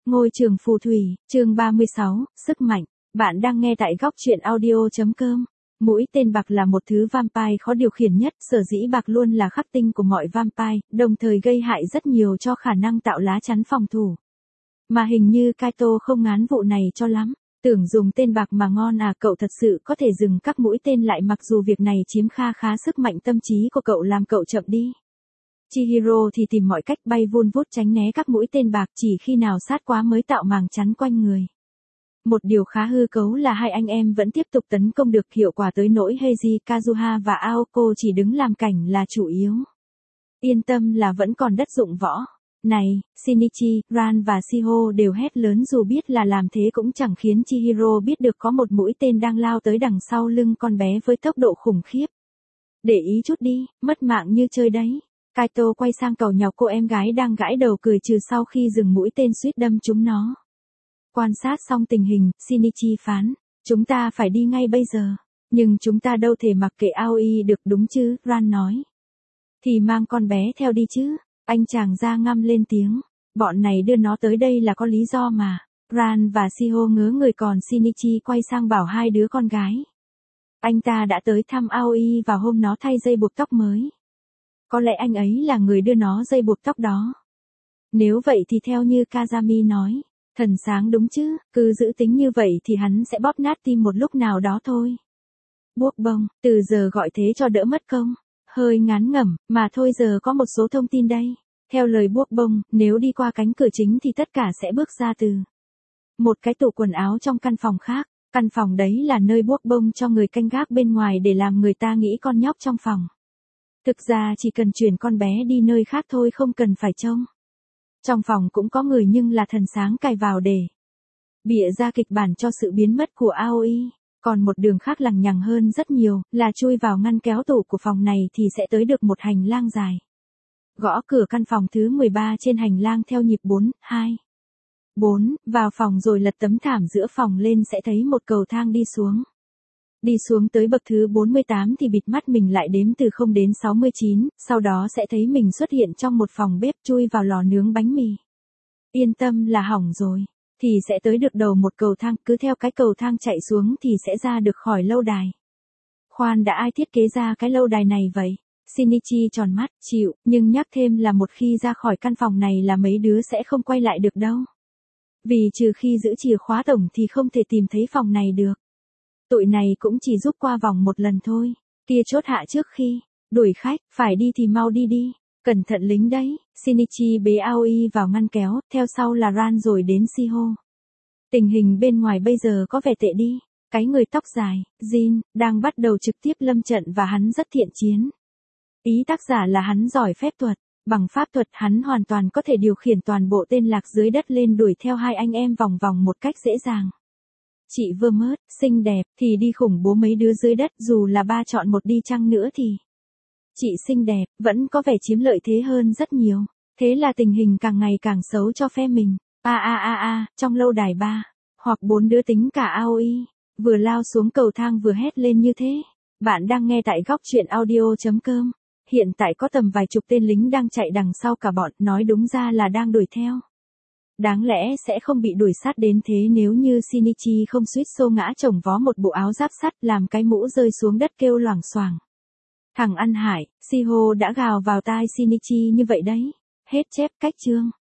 Ngôi trường phù thủy, chương 36, sức mạnh. Bạn đang nghe tại góc truyện audio.com. Mũi tên bạc là một thứ vampire khó điều khiển nhất, sở dĩ bạc luôn là khắc tinh của mọi vampire, đồng thời gây hại rất nhiều cho khả năng tạo lá chắn phòng thủ. Mà hình như Kaito không ngán vụ này cho lắm. Tưởng dùng tên bạc mà ngon à, cậu thật sự có thể dừng các mũi tên lại mặc dù việc này chiếm kha khá sức mạnh tâm trí của cậu làm cậu chậm đi. Chihiro thì tìm mọi cách bay vun vút tránh né các mũi tên bạc, chỉ khi nào sát quá mới tạo màng chắn quanh người. Một điều khá hư cấu là hai anh em vẫn tiếp tục tấn công được hiệu quả tới nỗi Heiji, Kazuha và Aoko chỉ đứng làm cảnh là chủ yếu. Yên tâm là vẫn còn đất dụng võ. Này, Shinichi, Ran và Shiho đều hét lớn dù biết là làm thế cũng chẳng khiến Chihiro biết được có một mũi tên đang lao tới đằng sau lưng con bé với tốc độ khủng khiếp. Để ý chút đi, mất mạng như chơi đấy. Kaito quay sang cầu nhọc cô em gái đang gãi đầu cười trừ sau khi dừng mũi tên suýt đâm trúng nó. Quan sát xong tình hình, Shinichi phán, chúng ta phải đi ngay bây giờ. Nhưng chúng ta đâu thể mặc kệ Aoi được đúng chứ, Ran nói. Thì mang con bé theo đi chứ, anh chàng da ngăm lên tiếng. Bọn này đưa nó tới đây là có lý do mà. Ran và Shiho ngớ người còn Shinichi quay sang bảo hai đứa con gái. Anh ta đã tới thăm Aoi vào hôm nó thay dây buộc tóc mới. Có lẽ anh ấy là người đưa nó dây buộc tóc đó. Nếu vậy thì theo như Kazami nói, thần sáng đúng chứ, cứ giữ tính như vậy thì hắn sẽ bóp nát tim một lúc nào đó thôi. Buốc bông, từ giờ gọi thế cho đỡ mất công. Hơi ngán ngẩm, mà thôi giờ có một số thông tin đây. Theo lời buốc bông, nếu đi qua cánh cửa chính thì tất cả sẽ bước ra từ một cái tủ quần áo trong căn phòng khác. Căn phòng đấy là nơi buốc bông cho người canh gác bên ngoài để làm người ta nghĩ con nhóc trong phòng. Thực ra chỉ cần chuyển con bé đi nơi khác thôi, không cần phải trông. Trong phòng cũng có người nhưng là thần sáng cài vào để bịa ra kịch bản cho sự biến mất của Aoi. Còn một đường khác lằng nhằng hơn rất nhiều, là chui vào ngăn kéo tủ của phòng này thì sẽ tới được một hành lang dài. Gõ cửa căn phòng thứ 13 trên hành lang theo nhịp 4, 2, 4, vào phòng rồi lật tấm thảm giữa phòng lên sẽ thấy một cầu thang đi xuống. Đi xuống tới bậc thứ 48 thì bịt mắt mình lại đếm từ 0 đến 69, sau đó sẽ thấy mình xuất hiện trong một phòng bếp, chui vào lò nướng bánh mì. Yên tâm là hỏng rồi, thì sẽ tới được đầu một cầu thang, cứ theo cái cầu thang chạy xuống thì sẽ ra được khỏi lâu đài. Khoan đã, ai thiết kế ra cái lâu đài này vậy? Shinichi tròn mắt, chịu, nhưng nhắc thêm là một khi ra khỏi căn phòng này là mấy đứa sẽ không quay lại được đâu. Vì trừ khi giữ chìa khóa tổng thì không thể tìm thấy phòng này được. Tụi này cũng chỉ giúp qua vòng một lần thôi. Kia chốt hạ trước khi đuổi khách, phải đi thì mau đi đi. Cẩn thận lính đấy. Shinichi bế Aoi vào ngăn kéo, theo sau là Ran rồi đến Shiho. Tình hình bên ngoài bây giờ có vẻ tệ đi. Cái người tóc dài, Jin, đang bắt đầu trực tiếp lâm trận và hắn rất thiện chiến. Ý tác giả là hắn giỏi phép thuật. Bằng pháp thuật hắn hoàn toàn có thể điều khiển toàn bộ tên lạc dưới đất lên đuổi theo hai anh em vòng vòng một cách dễ dàng. Chị Vermouth, xinh đẹp, thì đi khủng bố mấy đứa dưới đất, dù là ba chọn một đi chăng nữa thì chị xinh đẹp, vẫn có vẻ chiếm lợi thế hơn rất nhiều. Thế là tình hình càng ngày càng xấu cho phe mình. Trong lâu đài 3, hoặc 4 đứa tính cả Aoi, vừa lao xuống cầu thang vừa hét lên như thế. Bạn đang nghe tại góc truyện audio.com. Hiện tại có tầm vài chục tên lính đang chạy đằng sau cả bọn, nói đúng ra là đang đuổi theo. Đáng lẽ sẽ không bị đuổi sát đến thế nếu như Shinichi không suýt xô ngã chồng vó một bộ áo giáp sắt làm cái mũ rơi xuống đất kêu loảng xoảng. Thằng ăn hại, Shiho đã gào vào tai Shinichi như vậy đấy. Hết chép cách chương.